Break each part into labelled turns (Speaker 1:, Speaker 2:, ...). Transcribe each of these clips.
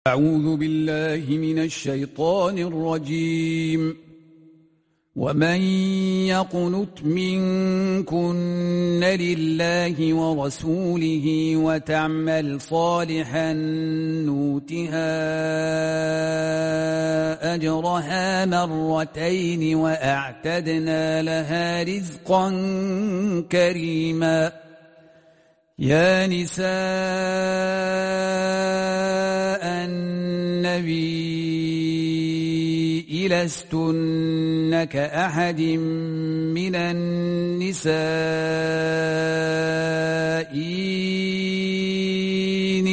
Speaker 1: أعوذ بالله من الشيطان الرجيم. ومن يقنت منكن لله ورسوله وتعمل صالحا نؤتها أجرها مرتين وأعتدنا لها رزقا كريما. يا نساء النبي لستن كأحد من النساء إن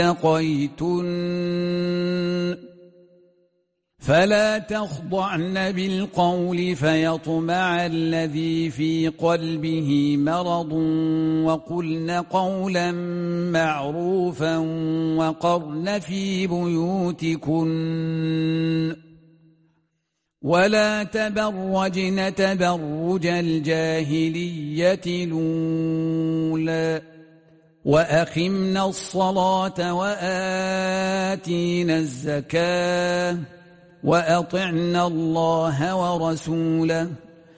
Speaker 1: اتقيتن فلا تخضعن بالقول فيطمع الذي في قلبه مرض وقلن قولا معروفا وقرن في بيوتكن ولا تبرجن تبرج الجاهلية الأولى وأقمنا الصلاة وآتينا الزكاة وأطعنا الله ورسوله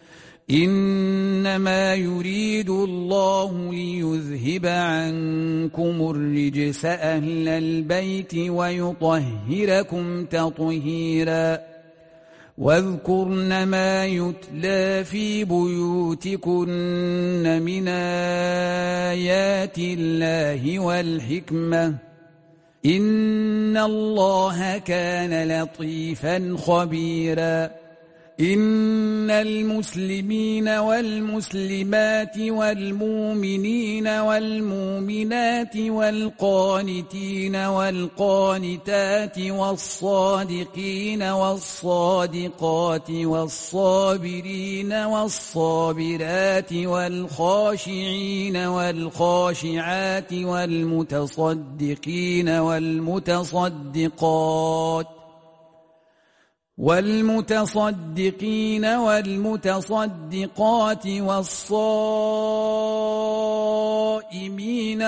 Speaker 1: إنما يريد الله ليذهب عنكم الرجس أهل البيت ويطهركم تطهيرا. واذكرن ما يتلى في بيوتكن من آيات الله والحكمة إن الله كان لطيفا خبيرا. إن المسلمين والمسلمات والمؤمنين والمؤمنات والقانتين والقانتات والصادقين والصادقات والصابرين والصابرات والخاشعين والخاشعات والمتصدقين والمتصدقات والصائمين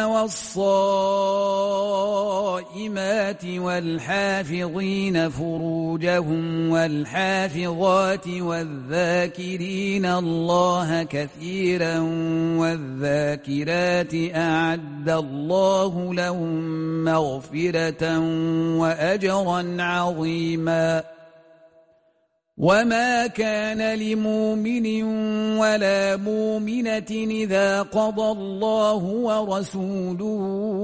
Speaker 1: والصائمات والحافظين فروجهم والحافظات والذاكرين الله كثيرا والذاكرات أعد الله لهم مغفرة وأجرا عظيما. وما كان لمؤمن ولا مؤمنة إذا قضى الله ورسوله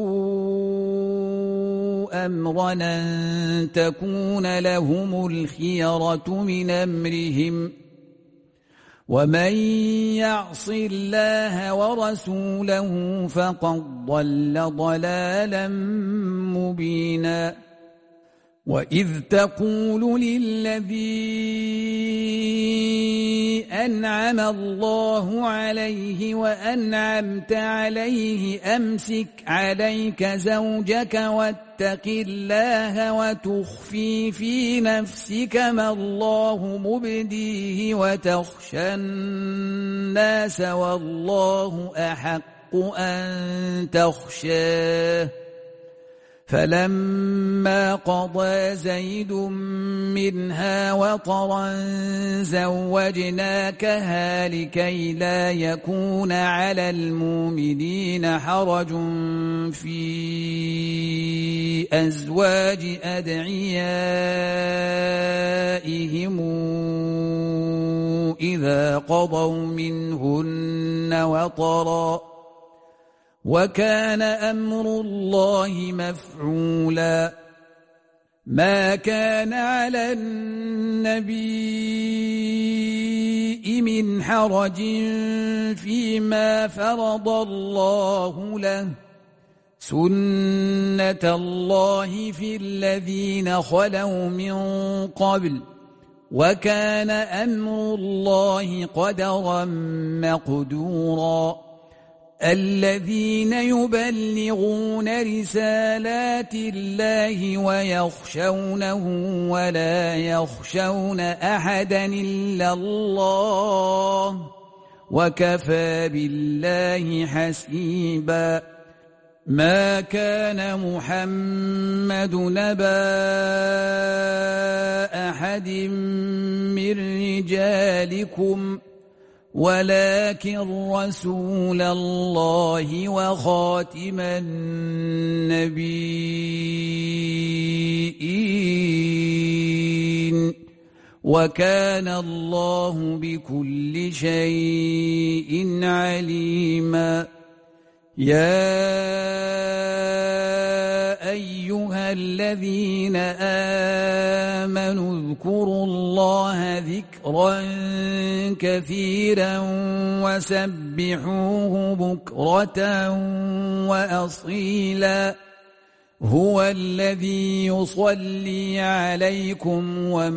Speaker 1: أمرا أن تكون لهم الخيرة من أمرهم ومن يعص الله ورسوله فقد ضل ضلالا مبينا. وإذ تقول للذي أنعم الله عليه وأنعمت عليه أمسك عليك زوجك واتق الله وتخفي في نفسك ما الله مبديه وتخشى الناس والله أحق أن تخشاه. فلما قضى زيد منها وطرا زوجناكها لكي لا يكون على المؤمنين حرج في أزواج أدعيائهم إذا قضوا منهن وطرا وكان أمر الله مفعولا. ما كان على النبي من حرج فيما فرض الله له سنة الله في الذين خلوا من قبل وكان أمر الله قدرا مقدورا. الذين يبلغون رسالات الله ويخشونه ولا يخشون أحدا إلا الله وكفى بالله حسيبا. ما كان محمد نبا أحد من رجالكم ولكن رسول الله وخاتم النبيين وكان الله بكل شيء عليما يا أيها الذين آمنوا اذكروا الله ذكرا كثيرا وسبحوه بكرة وأصيلا هو الذي يصلي عليكم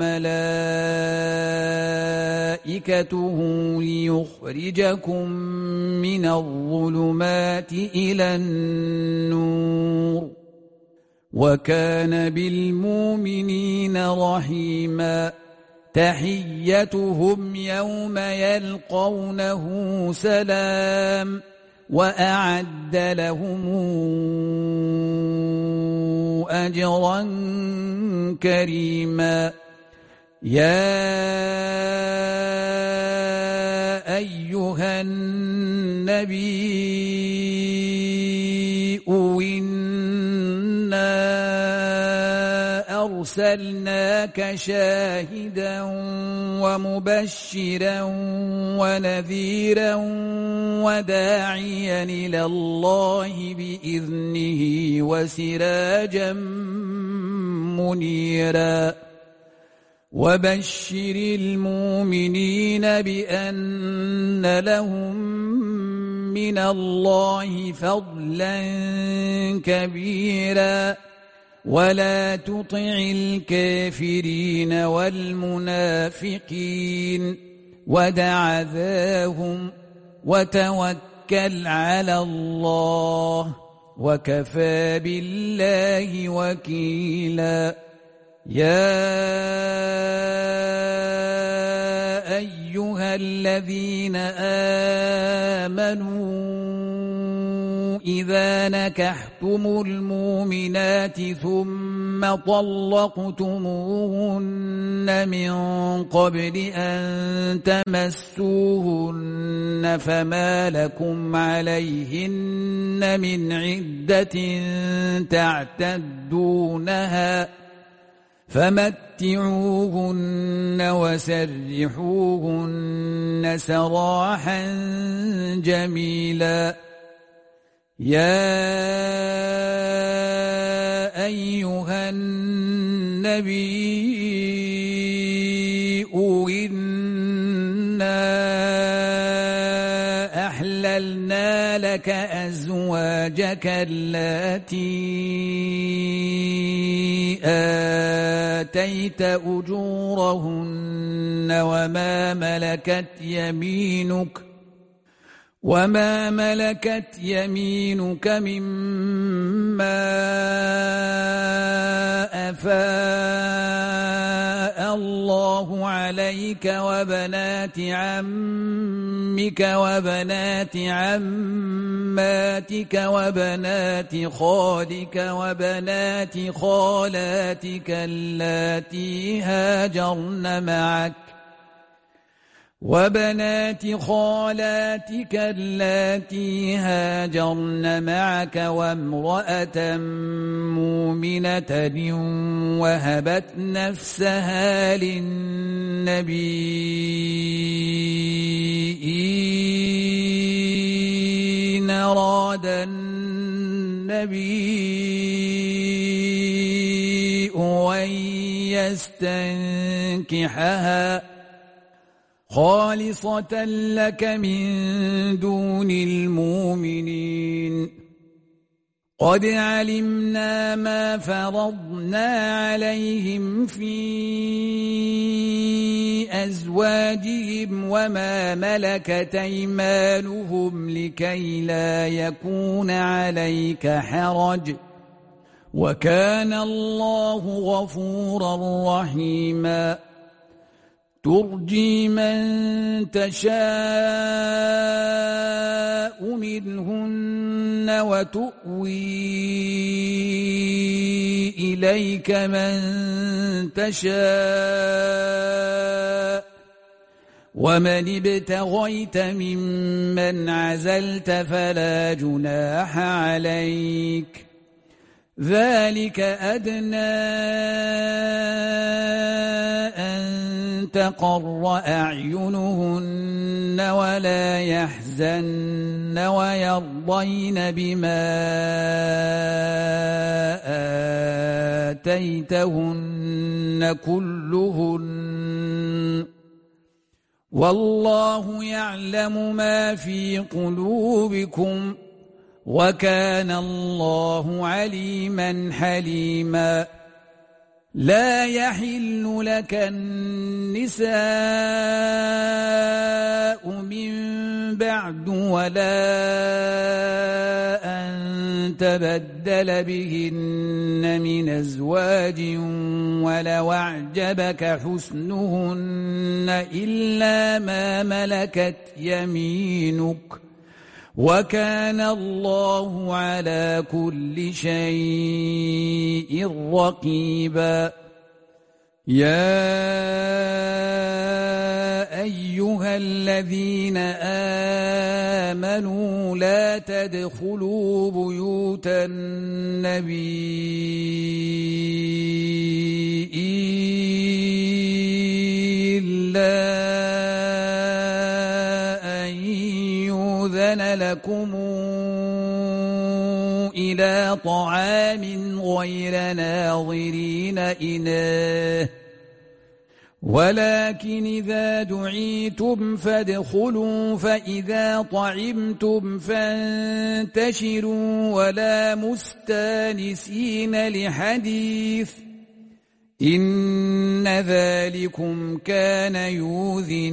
Speaker 1: وملائكته ليخرجكم من الظلمات إلى النور وكان بالمؤمنين رحيما تحيتهم يوم يلقونه سلام وأعد لهم أجرا كريما يا أيها النبي إنا أرسلناك شاهدا ومبشرا ونذيرا وداعيا إلى الله بإذنه وسراجا منيرا وبشر المؤمنين بأن لهم من الله فضلا كبيرا ولا تطع الكافرين والمنافقين ودع ذاهم وتوكل على الله وكفى بالله وكيلا يا أيها الذين آمنوا إذا نكحتم المؤمنات ثم طلقتموهن من قبل أن تمسوهن فما لكم عليهن من عدة تعتدونها فمتعوهن وسرحوهن سراحا جميلا يا أيها النبي إنا أحللنا لك أزواجك اللاتي آتيت أجورهن وما ملكت يمينك مما أفاء الله عليك وبنات عمك وبنات عماتك وبنات خالك وبنات خالاتك اللاتي هاجرن معك وامرأة مؤمنة وهبت نفسها للنبي إن أراد النبي أن يستنكحها خالصة لك من دون المؤمنين قد علمنا ما فرضنا عليهم في أزواجهم وما ملكت أيمانهم لكي لا يكون عليك حرج وكان الله غفورا رحيما ترجي من تشاء منهن وتؤوي إليك من تشاء ومن ابتغيت ممن عزلت فلا جناح عليك ذلك أدنى أن تقر أعينهن ولا يحزن ويرضين بما آتيتهن كلهن والله يعلم ما في قلوبكم وكان الله عليما حليما لا يحل لك النساء من بعد ولا أن تبدل بهن من أزواج ولو أعجبك حسنهن إلا ما ملكت يمينك وكان الله على كل شيء رقيبا يا أيها الذين آمنوا لا تدخلوا بيوت النبي إلا أن يؤذن لكم إلى طعام غير ناظرين إناه ولكن إذا دعيتم فادخلوا فإذا طعمتم فانتشروا ولا مستانسين لحديث إن ذلكم كان يؤذي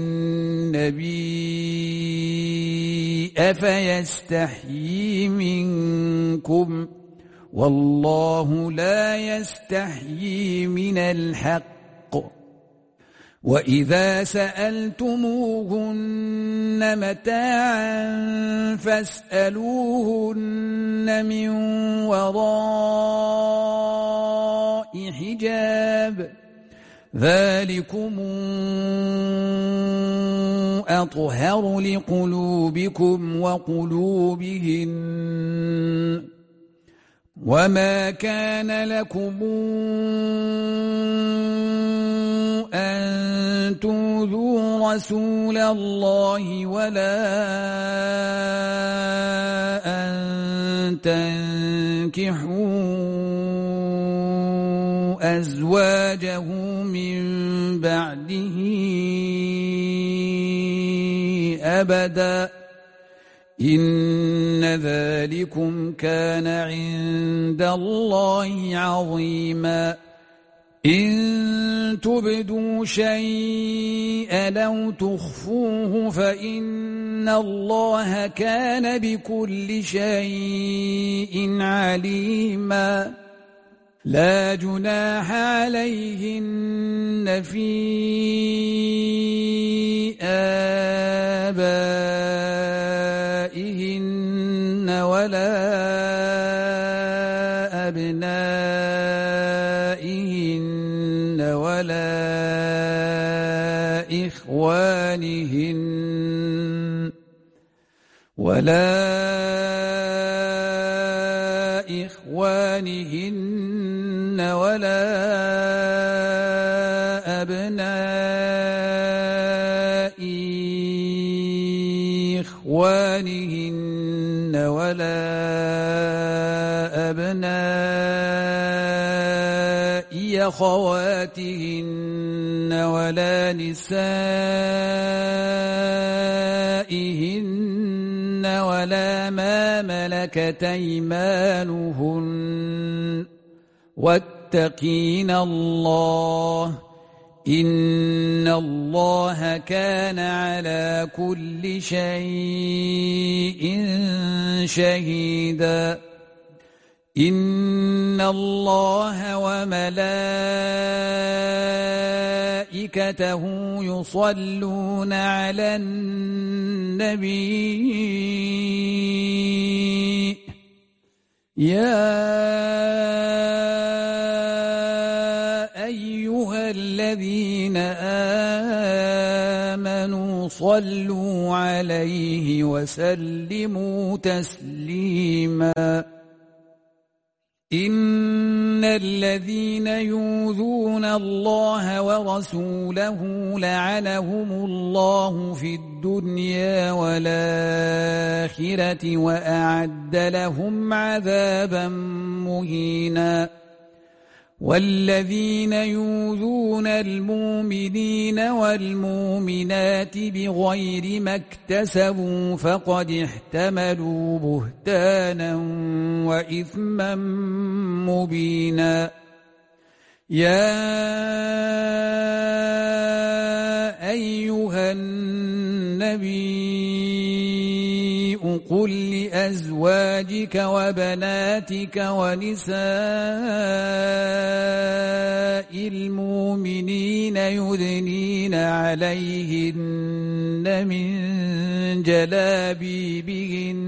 Speaker 1: النبي أفيستحيي منكم والله لا يستحيي من الحق وإذا سألتموهن متاعا فاسألوهن من وراء حجاب ذلكم أطهر لقلوبكم وقلوبهن وما كان لكم أن تؤذوا رسول الله ولا أن تنكحوا أزواجه من بعده أبدا إن ذلكم كان عند الله عظيما إن تبدوا شيئا أو تخفوه فإن الله كان بكل شيء عليما لا جناح عليهن في آبائهن ولا أبنائهن ولا إخوانهن ولا أبناء إخوانهن ولا أبناء أخواتهن ولا نسائهن ولا ما ملكت أيمانهن واتقين الله إن الله كان على كل شيء شهيدا إن الله وملائكته يصلون على النبي يا أيها الذين آمنوا صلوا عليه وسلموا تسليما إن الذين يؤذون الله ورسوله لعنهم الله في الدنيا والآخرة وأعد لهم عذابا مهينا والذين يؤذون المؤمنين والمؤمنات بغير ما اكتسبوا فقد احتملوا بهتانا وإثما مبينا يا أيها النبي قل لأزواجك وبناتك ونساء المؤمنين يدنين عليهن من جلابيبهن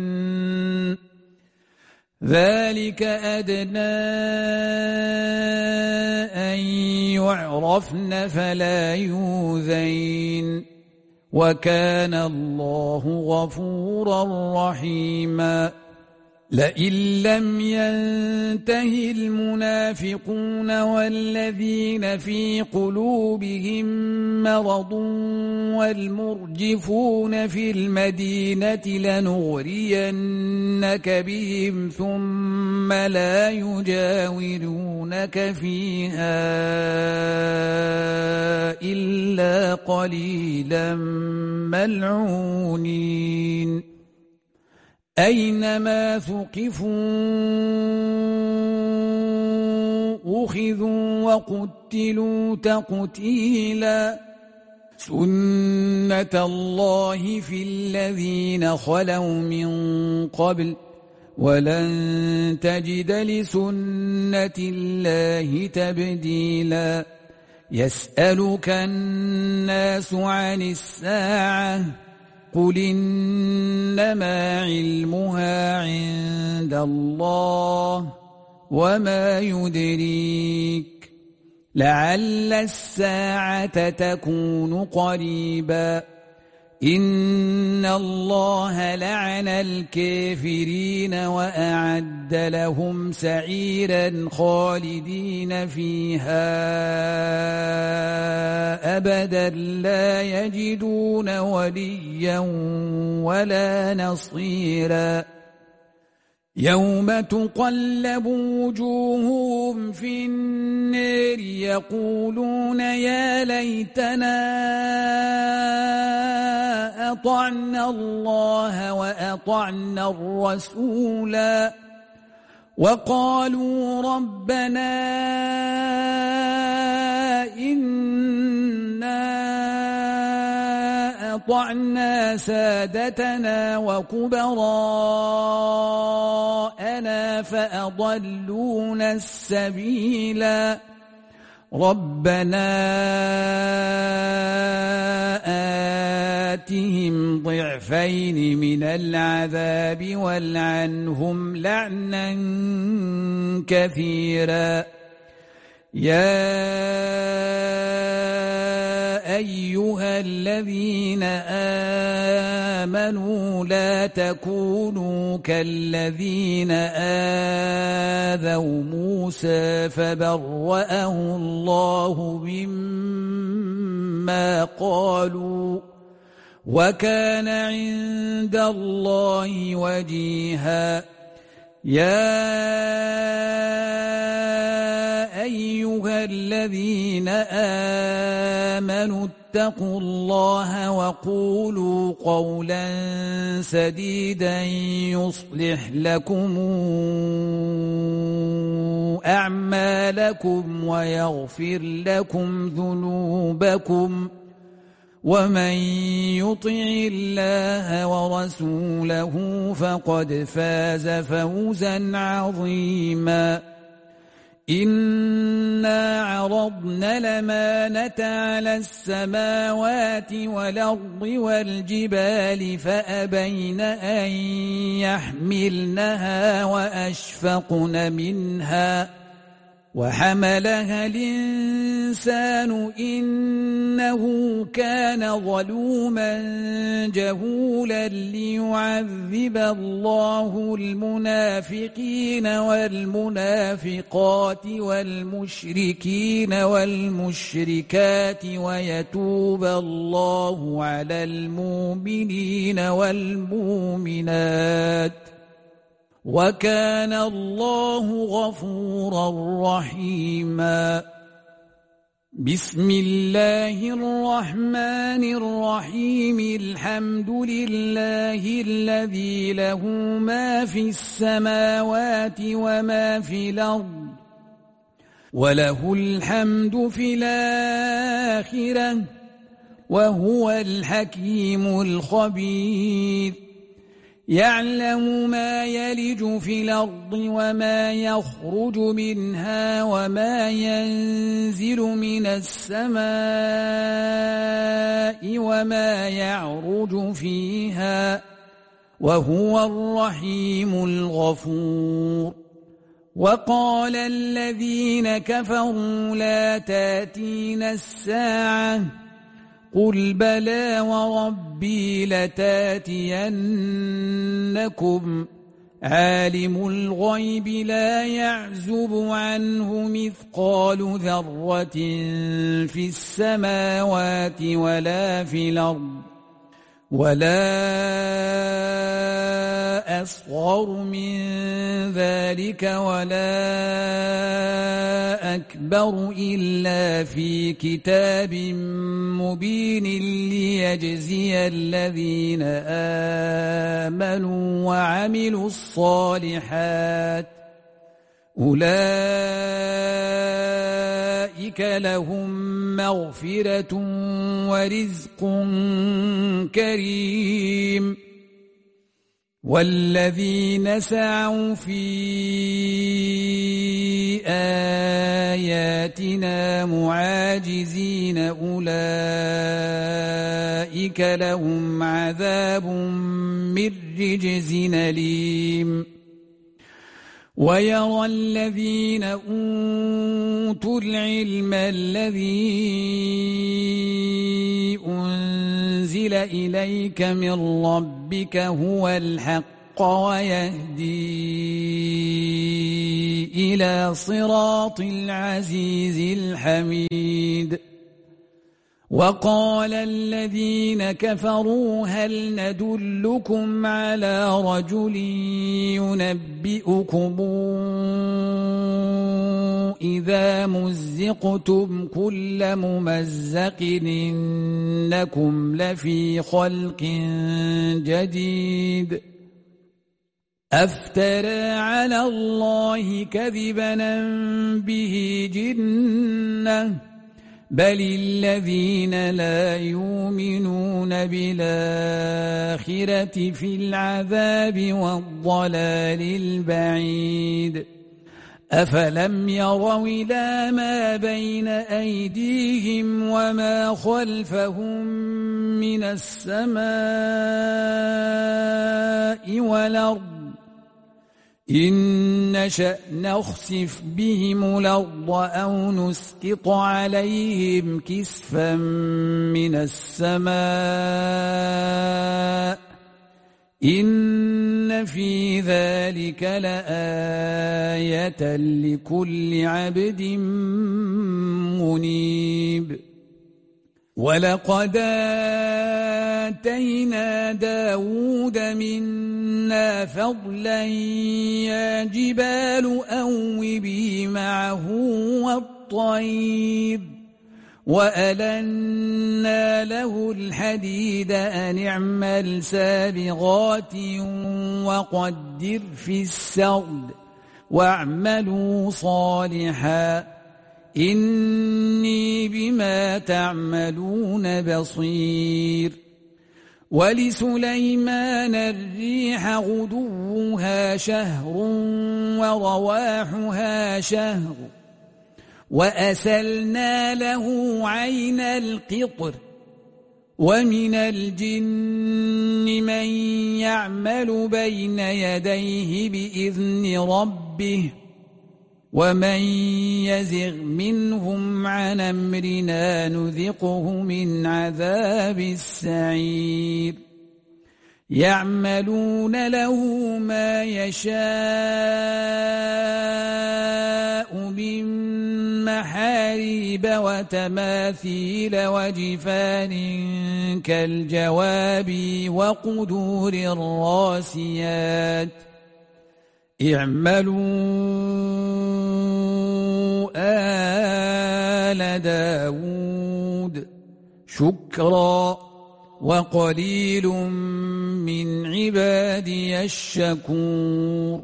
Speaker 1: ذلك أدنى أن يعرفن فلا يؤذين وكان الله غفورا رحيما لئن لم ينته المنافقون والذين في قلوبهم مرض والمرجفون في المدينة لنغرينك بهم ثم لا يجاورونك فيها إلا قليلا ملعونين أينما ثقفوا أخذوا وقتلوا تقتيلا سنة الله في الذين خلوا من قبل ولن تجد لسنة الله تبديلا يسألك الناس عن الساعة قل إنما علمها عند الله وما يدريك لعل الساعة تكون قريبا إن الله لعن الكافرين وأعد لهم سعيرا خالدين فيها أبدا لا يجدون وليا ولا نصيرا يوم تقلب وجوههم في النار يقولون يا ليتنا أطعنا الله وأطعنا الرسولا وقالوا ربنا إنا أطعنا سادتنا وكبراءنا فأضلونا السبيلا ربنا آتهم ضعفين من العذاب والعنهم لعنا كثيرا يا أيها الذين آمنوا لا تكونوا كالذين آذوا موسى فبرأه الله مما قالوا وكان عند الله وجيها يا أيها الذين آمنوا اتقوا الله وقولوا قولا سديدا يصلح لكم أعمالكم ويغفر لكم ذنوبكم ومن يطع الله ورسوله فقد فاز فوزا عظيما إنا عرضنا الأمانة على السماوات والأرض والجبال فأبين أن يحملنها وأشفقن منها وحملها الإنسان إنه كان ظلوما جهولا ليعذب الله المنافقين والمنافقات والمشركين والمشركات ويتوب الله على المؤمنين والمؤمنات وكان الله غفورا رحيما. بسم الله الرحمن الرحيم. الحمد لله الذي له ما في السماوات وما في الأرض وله الحمد في الآخرة وهو الحكيم الخبير. يعلم ما يلج في الأرض وما يخرج منها وما ينزل من السماء وما يعرج فيها وهو الرحيم الغفور. وقال الذين كفروا لا تأتينا الساعة قل بلى وربي لتاتينكم عالم الغيب لا يعزب عنه مثقال ذرة في السماوات ولا في الأرض ولا أصغر من ذلك ولا أكبر إلا في كتاب مبين ليجزي الذين آمنوا وعملوا الصالحات أولئك لهم مغفرة ورزق كريم. والذين سعوا في آياتنا معاجزين أولئك لهم عذاب من رجز أليم. ويرى الذين أوتوا العلم الذي أنزل إليك من ربك هو الحق ويهدي إلى صراط العزيز الحميد. وقال الذين كفروا هل ندلكم على رجل ينبئكم إذا مزقتم كل ممزق إنكم لفي خلق جديد أفترى على الله كذبا به جنة بل الذين لا يؤمنون بالآخرة في العذاب والضلال البعيد. أفلم يروا إلى ما بين أيديهم وما خلفهم من السماء والأرض إن نشأ نخسف بهم الأرض أو نسقط عليهم كسفا من السماء إن في ذلك لآية لكل عبد منيب. ولقد آتينا داود منا فضلا يا جبال أوبي معه والطير وألنا له الحديد أن اعمل سابغات وقدر في السرد واعملوا صالحا إني بما تعملون بصير. ولسليمان الريح غدوها شهر ورواحها شهر وأسلنا له عين القطر ومن الجن من يعمل بين يديه بإذن ربه ومن يزغ منهم عن أمرنا نذقه من عذاب السعير يعملون له ما يشاء من محاريب وتماثيل وجفان كالجواب وقدور الراسيات اعملوا آل داود شكرا وقليل من عبادي الشكور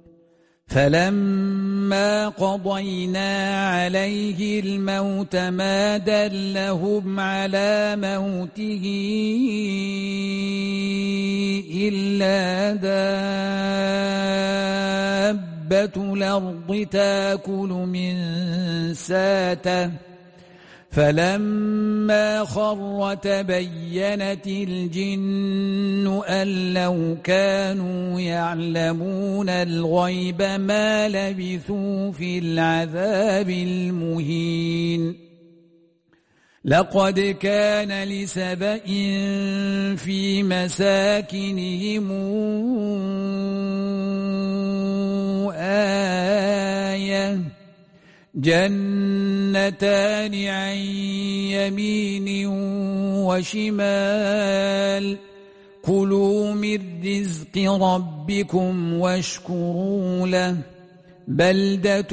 Speaker 1: فلما قضينا عليه الموت ما دلهم على موته إلا دابة الأرض تأكل من ساته فلما خر تبينت الجن أن لو كانوا يعلمون الغيب ما لبثوا في العذاب المهين لقد كان لسبإ في مساكنهم آية جنتان عن يمين وشمال كلوا من رزق ربكم واشكروا له بلدة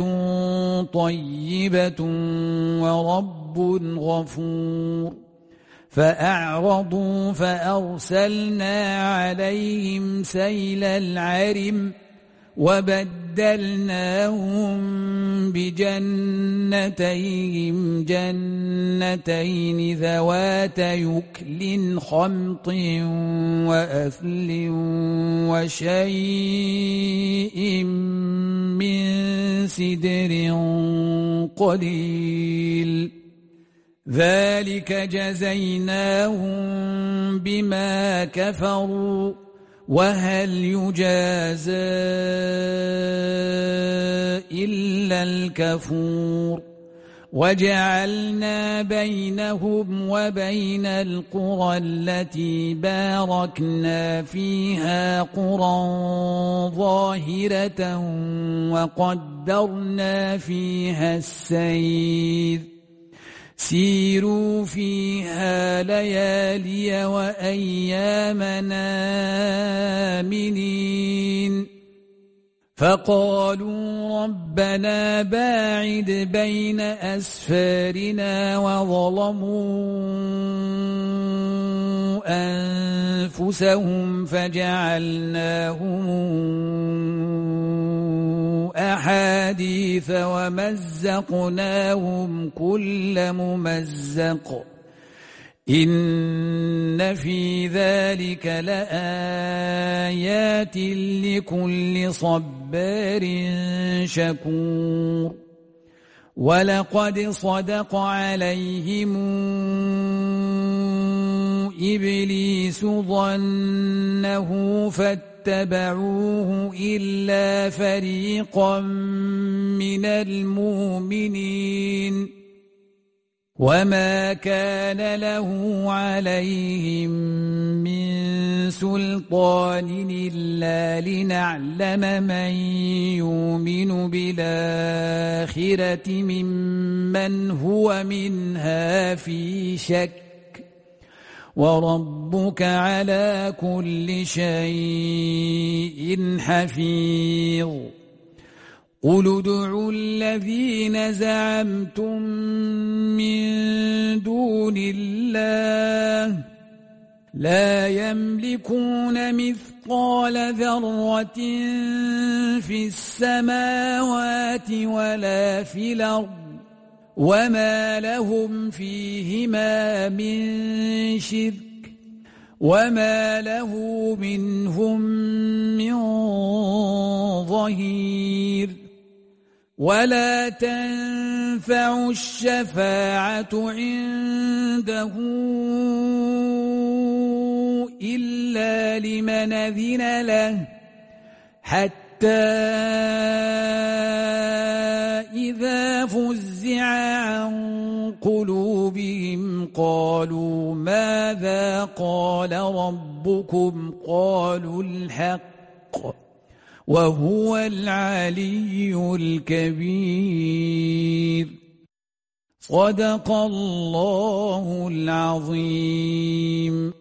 Speaker 1: طيبة ورب غفور فأعرضوا فأرسلنا عليهم سيل العرم وبدلناهم بجنتين ذوات يكل خمط وأثل وشيء من سدر قليل ذلك جزيناهم بما كفروا وهل يجازى إلا الكفور وجعلنا بينهم وبين القرى التي باركنا فيها قرى ظاهرة وقدرنا فيها السير سيروا فيها ليالي وأيامنا آمنين فقالوا ربنا باعد بين أسفارنا وظلموا أنفسهم فجعلناهم أحاديث ومزقناهم كل ممزق إن في ذلك لآيات لكل صبار شكور ولقد صدق عليهم إبليس ظنه فاتبعوه إلا فريقا من المؤمنين وما كان له عليهم من سلطان إلا لنعلم من يؤمن بالآخرة ممن هو منها في شك وربك على كل شيء حفيظ قل ادعوا الذين زعمتم من دون الله لا يملكون مثقال ذرة في السماوات ولا في الأرض وما لهم فيهما من شرك وما له منهم من ظهير ولا تنفع الشفاعة عنده إلا لمن أذن له حتى إذا فزع عن قلوبهم قالوا ماذا قال ربكم قالوا الحق وهو العلي الكبير صدق الله العظيم.